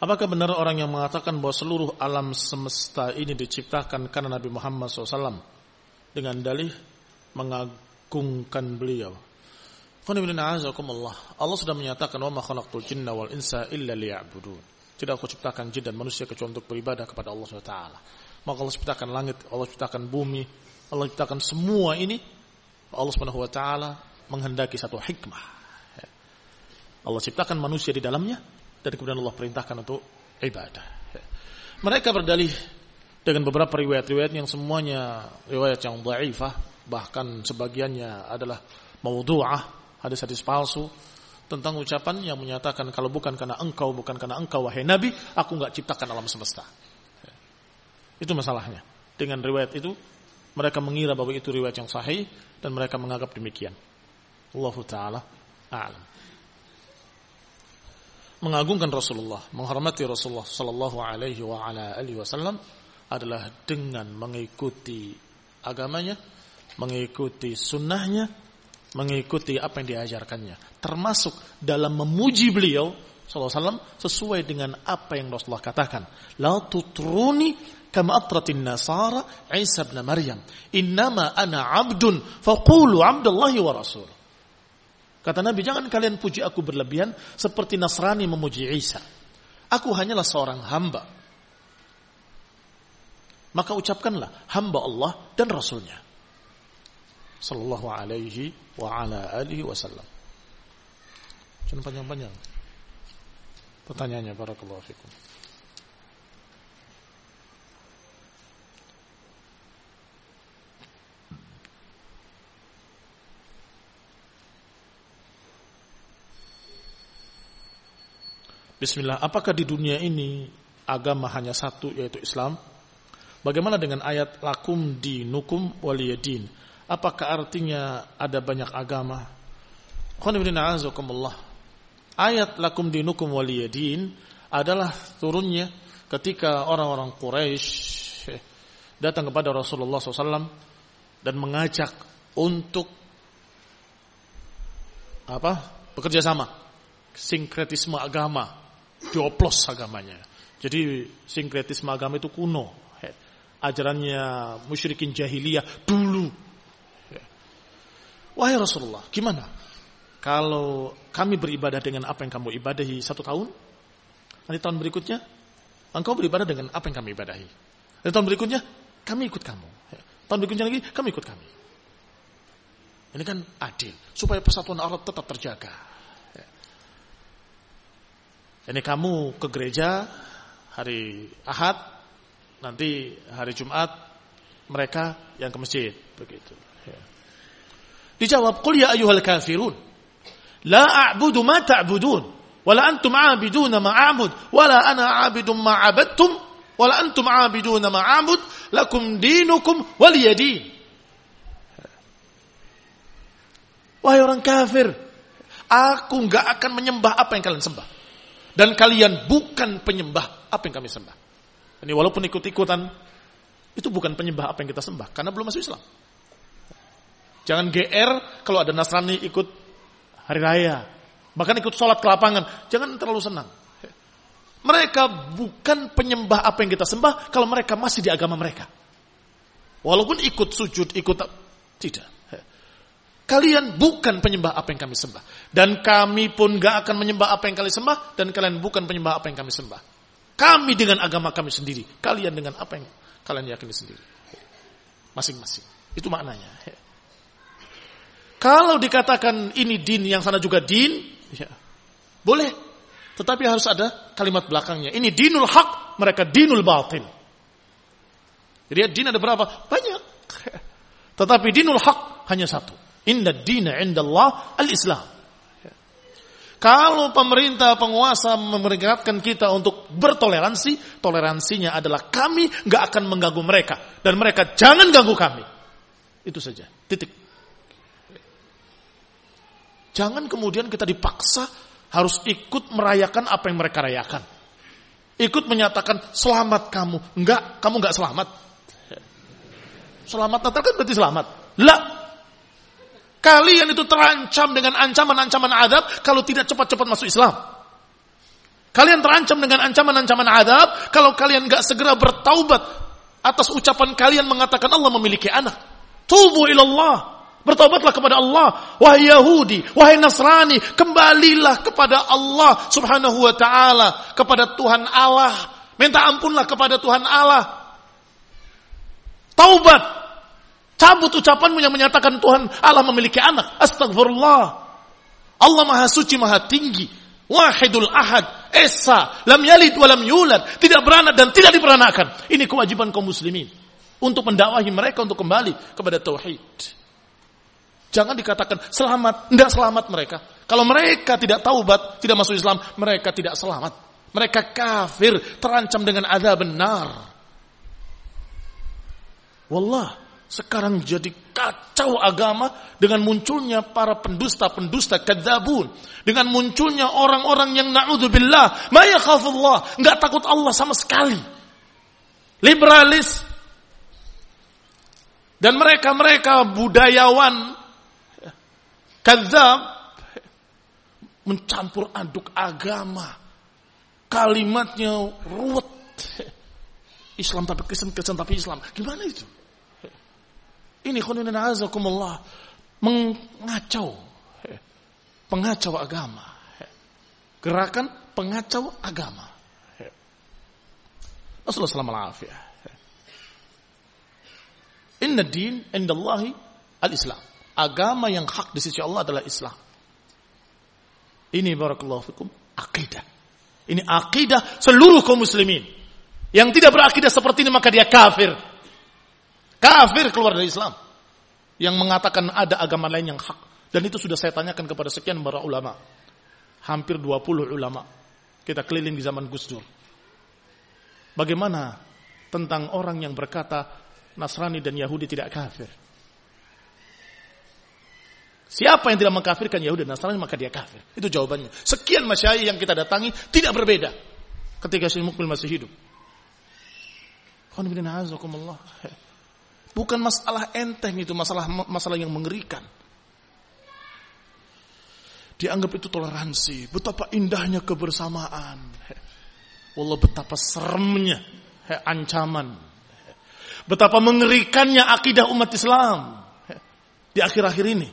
Apakah benar orang yang mengatakan bahwa seluruh alam semesta ini diciptakan karena Nabi Muhammad SAW dengan dalih mengagungkan beliau? Allah sudah menyatakan wa ma khalaqtul jinna wal insa illa liya'budun. Tidak aku ciptakan jin dan manusia kecuali untuk beribadah kepada Allah SWT. Maka Allah ciptakan langit, Allah ciptakan bumi, Allah ciptakan semua ini. Allah SWT menghendaki satu hikmah. Allah ciptakan manusia di dalamnya dan kemudian Allah perintahkan untuk ibadah. Mereka berdalih dengan beberapa riwayat-riwayat yang semuanya riwayat yang dhaifah, bahkan sebagiannya adalah maudhu'ah, hadis-hadis palsu tentang ucapan yang menyatakan kalau bukan karena engkau wahai Nabi, aku enggak ciptakan alam semesta. Itu masalahnya. Dengan riwayat itu mereka mengira bahwa itu riwayat yang sahih dan mereka menganggap demikian. Allahu taala a'lam. Mengagungkan Rasulullah, menghormati Rasulullah sallallahu alaihi wa ala alihi wasallam adalah dengan mengikuti agamanya, mengikuti sunnahnya, mengikuti apa yang diajarkannya, termasuk dalam memuji beliau sallallahu alaihi wasallam sesuai dengan apa yang Rasulullah katakan. La tutruni kama atratin nasara Isa ibn Maryam. Innama ana 'abdun faqulu 'abdullahi wa rasul. Kata Nabi, jangan kalian puji aku berlebihan seperti Nasrani memuji Isa. Aku hanyalah seorang hamba. Maka ucapkanlah hamba Allah dan Rasulnya. Sallallahu alaihi wa ala alihi wasallam. Jangan panjang-panjang pertanyaannya, barakallahu fikum. Bismillah, apakah di dunia ini agama hanya satu, yaitu Islam? Bagaimana dengan ayat lakum dinukum waliyadin? Apakah artinya ada banyak agama? Ayat lakum dinukum waliyadin adalah turunnya ketika orang-orang Quraisy datang kepada Rasulullah SAW dan mengajak untuk bekerja sama, sinkretisme agama. Dioplos agamanya. Jadi sinkretisme agama itu kuno. Ajarannya musyrikin jahiliyah dulu. Wahai Rasulullah, gimana kalau kami beribadah dengan apa yang kamu ibadahi 1 tahun? Nanti tahun berikutnya engkau beribadah dengan apa yang kami ibadahi. Dan tahun berikutnya kami ikut kamu. Tahun berikutnya lagi kami ikut kami. Ini kan adil, supaya persatuan Arab tetap terjaga. Ini kamu ke gereja hari Ahad, nanti hari Jumat mereka yang ke masjid, begitu. Dijawab, qul ya ayyuhal kafirun, la a'budu ma ta'budun, wala antum 'abiduna ma a'bud, wala ana 'abidun ma 'abadtum, wala antum 'abiduna ma a'bud, lakum dinukum waliyadin. Wahai orang kafir, aku enggak akan menyembah apa yang kalian sembah. Dan kalian bukan penyembah apa yang kami sembah. Ini walaupun ikut-ikutan, itu bukan penyembah apa yang kita sembah, karena belum masuk Islam. Jangan GR kalau ada Nasrani ikut hari raya, bahkan ikut sholat ke lapangan. Jangan terlalu senang. Mereka bukan penyembah apa yang kita sembah kalau mereka masih di agama mereka. Walaupun ikut sujud, tidak. Kalian bukan penyembah apa yang kami sembah. Dan kami pun gak akan menyembah apa yang kalian sembah. Dan kalian bukan penyembah apa yang kami sembah. Kami dengan agama kami sendiri. Kalian dengan apa yang kalian yakini sendiri. Masing-masing. Itu maknanya. Kalau dikatakan ini din, yang sana juga din, ya, boleh. Tetapi harus ada kalimat belakangnya. Ini dinul haq, mereka dinul batin. Jadi din ada berapa? Banyak. Tetapi dinul haq hanya satu. Inna dina indallah al-Islam. Kalau pemerintah, penguasa memperingatkan kita untuk bertoleransi, toleransinya adalah kami gak akan mengganggu mereka. Dan mereka jangan ganggu kami. Itu saja. Titik. Jangan kemudian kita dipaksa harus ikut merayakan apa yang mereka rayakan. Ikut menyatakan selamat kamu. Enggak, kamu enggak selamat. Selamat Natal kan berarti selamat. Lah. Kalian itu terancam dengan ancaman-ancaman azab kalau tidak cepat-cepat masuk Islam. Kalian terancam dengan ancaman-ancaman azab kalau kalian enggak segera bertaubat atas ucapan kalian mengatakan Allah memiliki anak. Tubu ilallah. Bertaubatlah kepada Allah. Wahai Yahudi, wahai Nasrani, kembalilah kepada Allah Subhanahu wa ta'ala, kepada Tuhan Allah. Minta ampunlah kepada Tuhan Allah. Taubat. Cabut ucapanmu yang menyatakan Tuhan Allah memiliki anak. Astagfirullah. Allah Maha Suci, Maha Tinggi. Wahidul Ahad, Esa, lam yalid wa lam yulad, tidak beranak dan tidak diperanakan. Ini kewajiban kaum muslimin untuk mendakwahi mereka untuk kembali kepada tauhid. Jangan dikatakan selamat, tidak selamat mereka. Kalau mereka tidak taubat, tidak masuk Islam, mereka tidak selamat. Mereka kafir, terancam dengan azab benar. Wallah, sekarang jadi kacau agama dengan munculnya para pendusta-pendusta kadzabun, dengan munculnya orang-orang yang na'udzubillah ma yakhafullah, enggak takut Allah sama sekali, liberalis, dan mereka budayawan kadzab, mencampur aduk agama, kalimatnya ruwet, Islam tapi Kristen tapi Islam, gimana itu? Ini khonina azakumullah, pengacau agama. Gerakan pengacau agama. Rasulullah sallallahu alaihi wasallam. Inna din indallahi al-Islam. Agama yang hak di sisi Allah adalah Islam. Ini barakallahu fikum akidah. Ini akidah seluruh kaum muslimin. Yang tidak berakidah seperti ini maka dia kafir. Kafir keluar dari Islam. Yang mengatakan ada agama lain yang hak. Dan itu sudah saya tanyakan kepada sekian para ulama. Hampir 20 ulama. Kita keliling di zaman Gus Dur. Bagaimana tentang orang yang berkata Nasrani dan Yahudi tidak kafir? Siapa yang tidak mengkafirkan Yahudi dan Nasrani maka dia kafir. Itu jawabannya. Sekian masyayikh yang kita datangi tidak berbeda ketika Syekh Mukbil masih hidup. Bukan masalah enteng itu, masalah yang mengerikan. Dianggap itu toleransi, betapa indahnya kebersamaan. Wallah betapa seremnya ancaman. Betapa mengerikannya akidah umat Islam di akhir-akhir ini.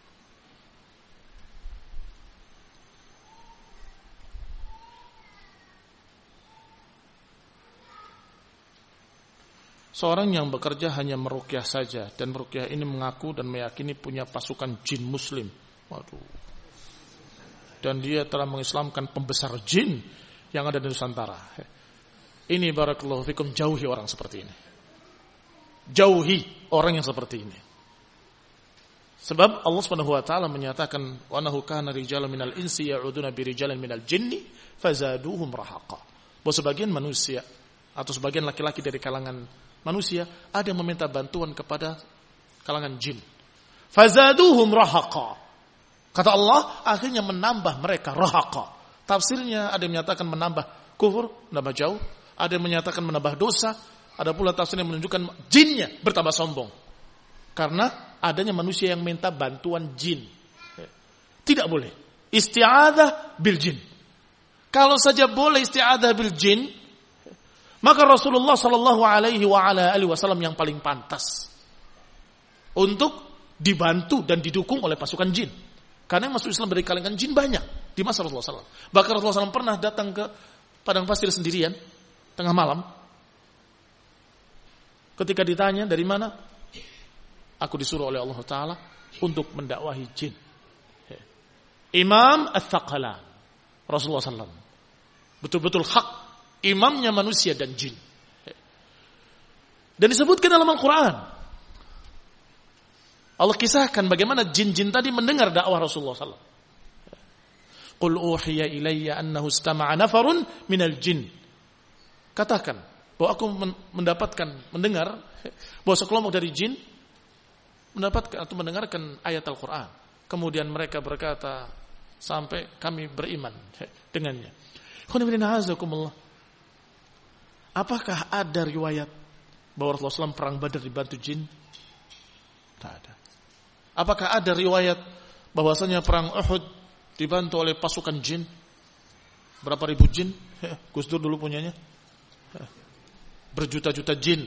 Seorang yang bekerja hanya meruqyah saja, dan meruqyah ini mengaku dan meyakini punya pasukan jin muslim. Waduh. Dan dia telah mengislamkan pembesar jin yang ada di Nusantara. Ini barakallahu fikum, jauhi orang seperti ini. Jauhi orang yang seperti ini. Sebab Allah Subhanahu wa taala menyatakan wa annahu kana rijalun minal insi ya'uduna bi rijalin minal jinni fazaduhum rahaqa. Bahwa sebagian manusia atau sebagian laki-laki dari kalangan manusia ada yang meminta bantuan kepada kalangan jin. Fazaduhum rahaqa. Kata Allah, akhirnya menambah mereka rahaqa. Tafsirnya ada yang menyatakan menambah kufur, menambah jauh. Ada yang menyatakan menambah dosa. Ada pula tafsir yang menunjukkan jinnya bertambah sombong. Karena adanya manusia yang minta bantuan jin. Tidak boleh. Isti'adzah bil jin. Kalau saja boleh isti'adzah bil jin, maka Rasulullah sallallahu alaihi wasallam yang paling pantas untuk dibantu dan didukung oleh pasukan jin. Karena yang masuk Islam dari kalangan jin banyak di masa Rasulullah sallallahu alaihi wasallam. Bahkan Rasulullah SAW pernah datang ke padang pasir sendirian tengah malam. Ketika ditanya dari mana, aku disuruh oleh Allah Taala untuk mendakwahi jin. Imam Ats-Tsaqalan, Rasulullah SAW, betul-betul hak. Imamnya manusia dan jin. Dan disebutkan dalam Al-Quran. Allah kisahkan bagaimana jin-jin tadi mendengar dakwah Rasulullah SAW. Qul uhiya ilayya annahu istama'a nafarun minal jin. Katakan bahwa aku mendengar bahwa sekelompok dari jin mendapatkan atau mendengarkan ayat Al-Quran. Kemudian mereka berkata sampai kami beriman dengannya. Apakah ada riwayat bahwa Rasulullah SAW perang Badar dibantu jin? Tidak ada. Apakah ada riwayat bahwasanya perang Uhud dibantu oleh pasukan jin? Berapa ribu jin? Gus Dur dulu punyanya. Berjuta-juta jin.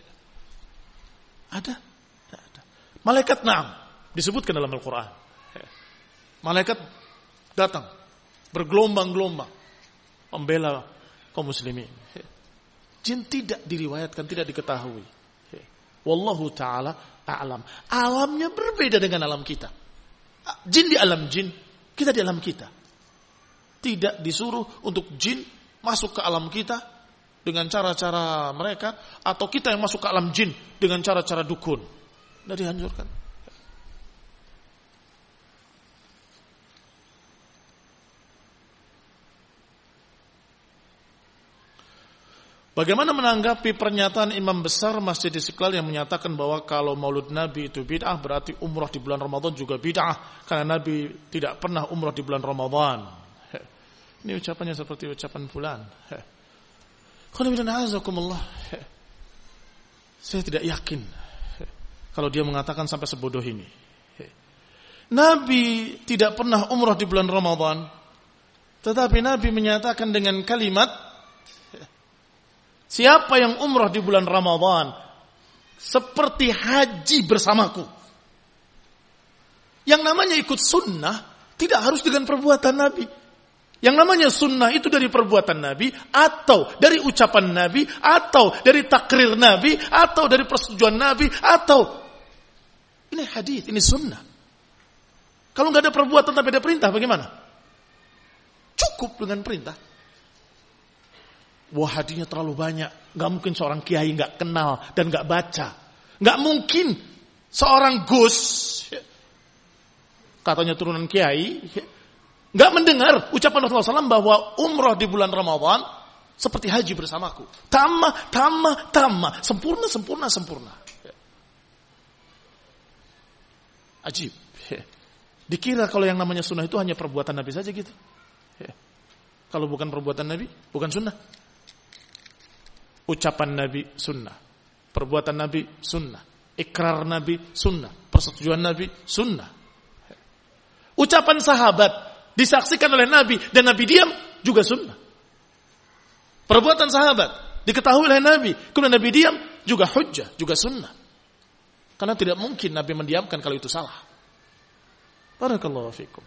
Ada? Ada. Malaikat na'am. Disebutkan dalam Al-Quran. Malaikat datang. Bergelombang-gelombang. Membela kaum muslimin. Jin tidak diriwayatkan, tidak diketahui. Wallahu ta'ala a'lam. Alamnya berbeda dengan alam kita. Jin di alam jin, kita di alam kita. Tidak disuruh untuk jin masuk ke alam kita dengan cara-cara mereka, atau kita yang masuk ke alam jin dengan cara-cara dukun. Tidak dihancurkan. Bagaimana menanggapi pernyataan imam besar Masjid Istiqlal yang menyatakan bahwa kalau maulud Nabi itu bid'ah, berarti umrah di bulan Ramadan juga bid'ah, karena Nabi tidak pernah umrah di bulan Ramadan. Ini ucapannya seperti ucapan fulan. Saya tidak yakin kalau dia mengatakan sampai sebodoh ini. Nabi tidak pernah umrah di bulan Ramadan, tetapi Nabi menyatakan dengan kalimat, siapa yang umrah di bulan Ramadan seperti haji bersamaku. Yang namanya ikut sunnah tidak harus dengan perbuatan Nabi. Yang namanya sunnah itu dari perbuatan Nabi, atau dari ucapan Nabi, atau dari takrir Nabi, atau dari persetujuan Nabi, atau ini hadis, ini sunnah. Kalau nggak ada perbuatan tapi ada perintah, bagaimana? Cukup dengan perintah. Wah, hadisnya terlalu banyak. Nggak mungkin seorang kiai nggak kenal dan nggak baca. Nggak mungkin seorang Gus, katanya turunan kiai, nggak mendengar ucapan Rasulullah SAW bahwa umrah di bulan Ramadan seperti haji bersamaku. Tamah. Sempurna. Ajib. Dikira kalau yang namanya sunnah itu hanya perbuatan Nabi saja gitu. Kalau bukan perbuatan Nabi, bukan sunnah. Ucapan Nabi sunnah, perbuatan Nabi sunnah, ikrar Nabi sunnah, persetujuan Nabi sunnah. Ucapan sahabat disaksikan oleh Nabi dan Nabi diam juga sunnah. Perbuatan sahabat diketahui oleh Nabi, kemudian Nabi diam juga hujjah, juga sunnah. Karena tidak mungkin Nabi mendiamkan kalau itu salah. Barakallahu fikum.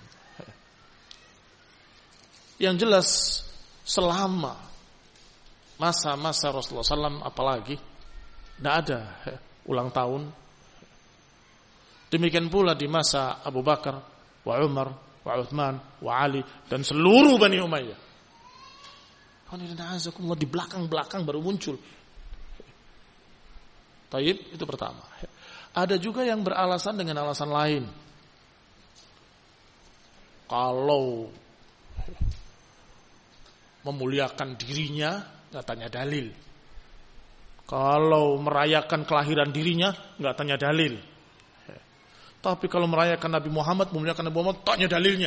Yang jelas selama masa-masa Rasulullah SAW apalagi tidak ada ulang tahun. Demikian pula di masa Abu Bakar, wa Umar, wa Uthman, wa Ali, dan seluruh Bani Umayyah. Di belakang-belakang baru muncul. Taib, itu pertama. Ada juga yang beralasan dengan alasan lain. Kalau memuliakan dirinya, nggak tanya dalil. Kalau merayakan kelahiran dirinya, nggak tanya dalil. Tapi kalau merayakan Nabi Muhammad, memuliakan Nabi Muhammad, tanya dalilnya.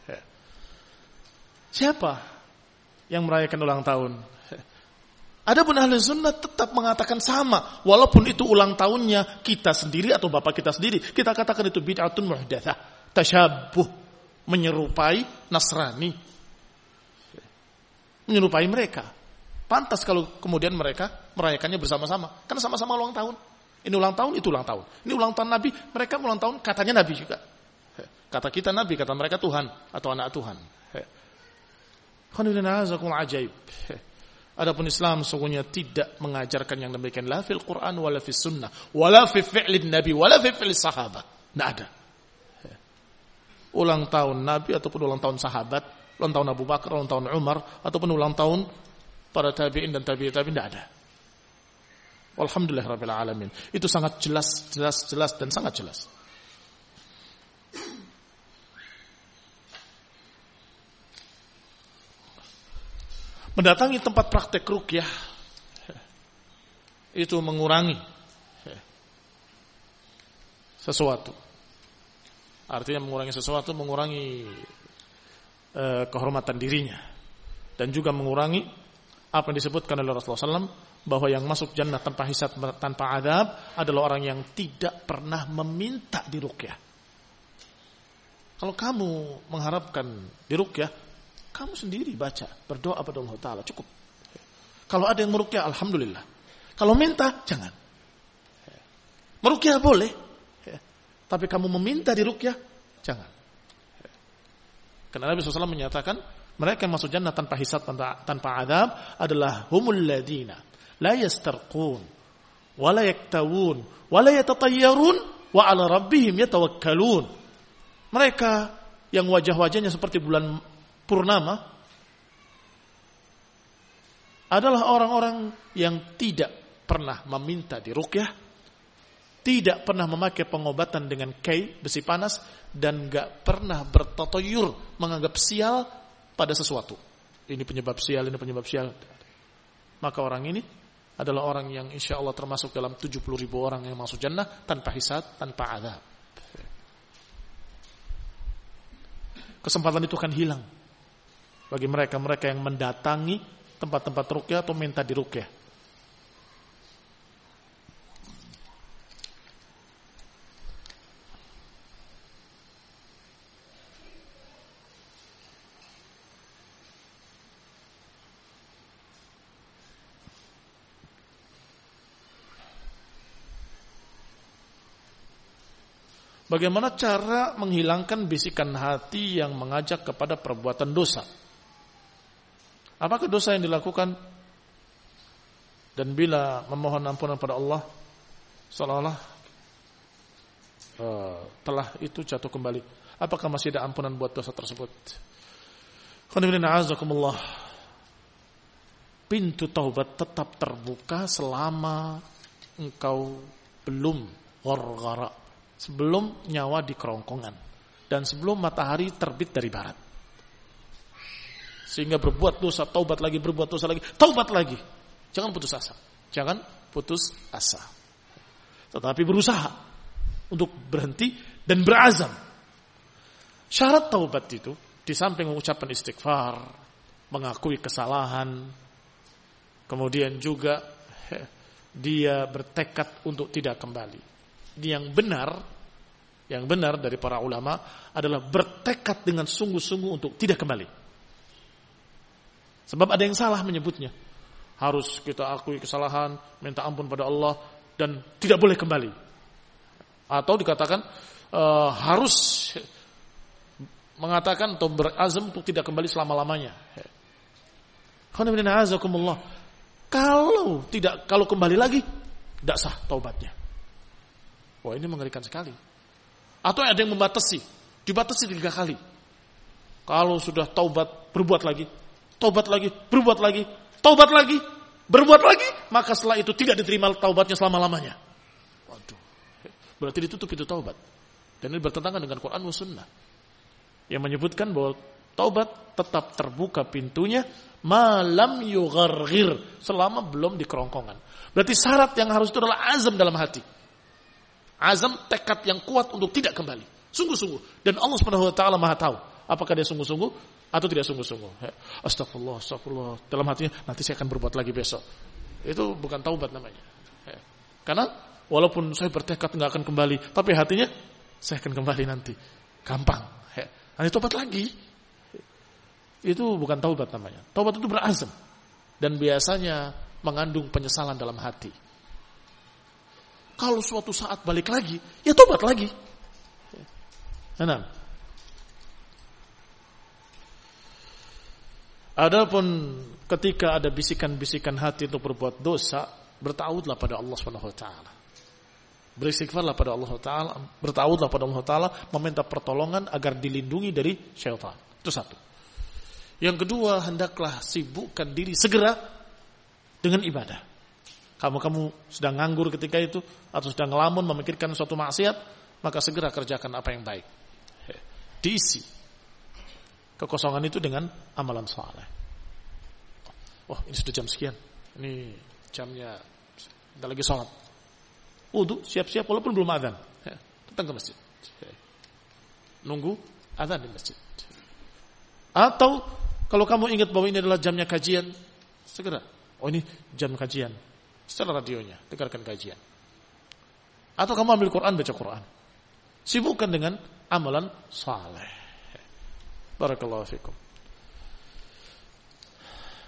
Siapa yang merayakan ulang tahun? Adapun ahli sunnah tetap mengatakan sama, walaupun itu ulang tahunnya kita sendiri atau bapak kita sendiri, kita katakan itu bid'atun muhdatsah, tasyabuh, menyerupai Nasrani, menyerupai mereka. Pantas kalau kemudian mereka merayakannya bersama-sama, karena sama-sama ulang tahun. Ini ulang tahun, itu ulang tahun. Ini ulang tahun Nabi, mereka ulang tahun katanya Nabi juga. Kata kita Nabi, kata mereka Tuhan atau anak Tuhan. Ajaib. Adapun Islam sesungguhnya tidak mengajarkan yang demikian, la fil Quran wala fis sunnah wala fi fi'lin Nabi wala fi fi'lis sahabat. Tidak ada. Ulang tahun Nabi ataupun ulang tahun sahabat, ulang tahun Abu Bakar, ulang tahun Umar, ataupun ulang tahun para tabi'in dan tabi'in tidak ada. Alhamdulillahirabbil alamin. Itu sangat jelas dan sangat jelas. Mendatangi tempat praktek ruqyah itu mengurangi sesuatu. Artinya mengurangi sesuatu, mengurangi kehormatan dirinya, dan juga mengurangi apa yang disebutkan oleh Rasulullah SAW, bahwa yang masuk jannah tanpa hisab, tanpa adab adalah orang yang tidak pernah meminta diruqyah. Kalau kamu mengharapkan diruqyah, Kamu sendiri baca, berdoa pada Allah Ta'ala, cukup. Kalau ada yang meruqyah, alhamdulillah. Kalau minta, jangan. Meruqyah boleh, tapi kamu meminta di ruqyah, jangan. Karena Nabi SAW menyatakan, mereka yang masuk jannah tanpa hisab, tanpa azab adalah humul ladina la yastarqun wa la yaktawun wa la yatatayyarun wa ala rabbihim yatawakkalun. Mereka yang wajah-wajahnya seperti bulan purnama adalah orang-orang yang tidak pernah meminta di ruqyah, tidak pernah memakai pengobatan dengan kai, besi panas, dan gak pernah bertatayur, menganggap sial pada sesuatu. Ini penyebab sial, ini penyebab sial. Maka orang ini adalah orang yang insya Allah termasuk dalam 70.000 orang yang masuk jannah tanpa hisab, tanpa azab. Kesempatan itu akan hilang bagi mereka-mereka yang mendatangi tempat-tempat ruqyah atau minta di ruqyah. Bagaimana cara menghilangkan bisikan hati yang mengajak kepada perbuatan dosa? Apakah dosa yang dilakukan dan bila memohon ampunan pada Allah seolah-olah telah itu jatuh kembali? Apakah masih ada ampunan buat dosa tersebut? Pintu taubat tetap terbuka selama engkau belum gharghara, sebelum nyawa di kerongkongan dan sebelum matahari terbit dari barat. Sehingga berbuat dosa, taubat lagi, berbuat dosa lagi, taubat lagi. Jangan putus asa. Jangan putus asa. Tetapi berusaha untuk berhenti dan berazam. Syarat taubat itu di samping mengucapkan istighfar, mengakui kesalahan, kemudian juga dia bertekad untuk tidak kembali. Yang benar dari para ulama adalah bertekad dengan sungguh-sungguh untuk tidak kembali. Sebab ada yang salah menyebutnya. Harus kita akui kesalahan, minta ampun pada Allah, dan tidak boleh kembali. Atau dikatakan harus mengatakan atau berazam untuk tidak kembali selama-lamanya. Kalau kembali lagi, tidak sah taubatnya. Wah, ini mengerikan sekali. Atau ada yang dibatasi 3 kali. Kalau sudah taubat, berbuat lagi, taubat lagi, berbuat lagi, taubat lagi, berbuat lagi, maka setelah itu tidak diterima taubatnya selama-lamanya. Waduh, berarti ditutup itu taubat. Dan ini bertentangan dengan Quran dan Sunnah yang menyebutkan bahwa taubat tetap terbuka pintunya malam yugharghir, selama belum di kerongkongan. Berarti syarat yang harus itu adalah azam dalam hati. Azam, tekad yang kuat untuk tidak kembali. Sungguh-sungguh. Dan Allah Subhanahu wa taala Maha tahu apakah dia sungguh-sungguh atau tidak sungguh-sungguh. Astagfirullah. Dalam hatinya, nanti saya akan berbuat lagi besok. Itu bukan taubat namanya. Karena walaupun saya bertekad enggak akan kembali, tapi hatinya saya akan kembali nanti. Gampang. Nanti taubat lagi. Itu bukan taubat namanya. Taubat itu berazam dan biasanya mengandung penyesalan dalam hati. Kalau suatu saat balik lagi, ya tobat lagi. Nah. Adapun ketika ada bisikan-bisikan hati untuk berbuat dosa, bertaudlah pada Allah Subhanahu wa taala. Beristighfarlah pada Allah taala, bertaudlah pada Allah taala, meminta pertolongan agar dilindungi dari syaitan. Itu satu. Yang kedua, hendaklah sibukkan diri segera dengan ibadah. Kamu sedang nganggur ketika itu atau sedang ngelamun memikirkan suatu maksiat, maka segera kerjakan apa yang baik. Diisi kekosongan itu dengan amalan saleh. Oh, ini sudah jam sekian. Ini jamnya kita lagi sholat. Wudu, siap-siap walaupun belum azan. Datang ke masjid. Nunggu azan di masjid. Atau kalau kamu ingat bahwa ini adalah jamnya kajian, segera. Oh, ini jam kajian. Setelah radionya, dengarkan kajian. Atau kamu ambil Quran, baca Quran. Sibukkan dengan amalan saleh. Barakallahu fikum.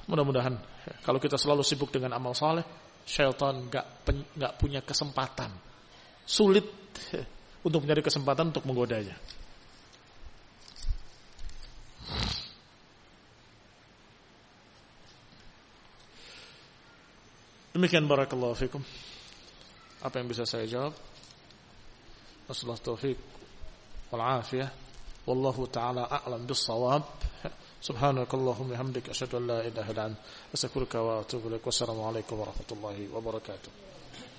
Mudah-mudahan kalau kita selalu sibuk dengan amal saleh, syaitan enggak punya kesempatan. Sulit untuk mencari kesempatan untuk menggodanya. Demikian barakallahu fikum apa yang bisa saya jawab. Wassalamualaikum taufiq wal afiyah. Wallahu taala a'lam bis-shawab. Subhanakallahumma hamdika asyhadu an la ilaha illa anta astaghfiruka wa atubu ilaik. Wassalamu alaikum warahmatullahi wabarakatuh.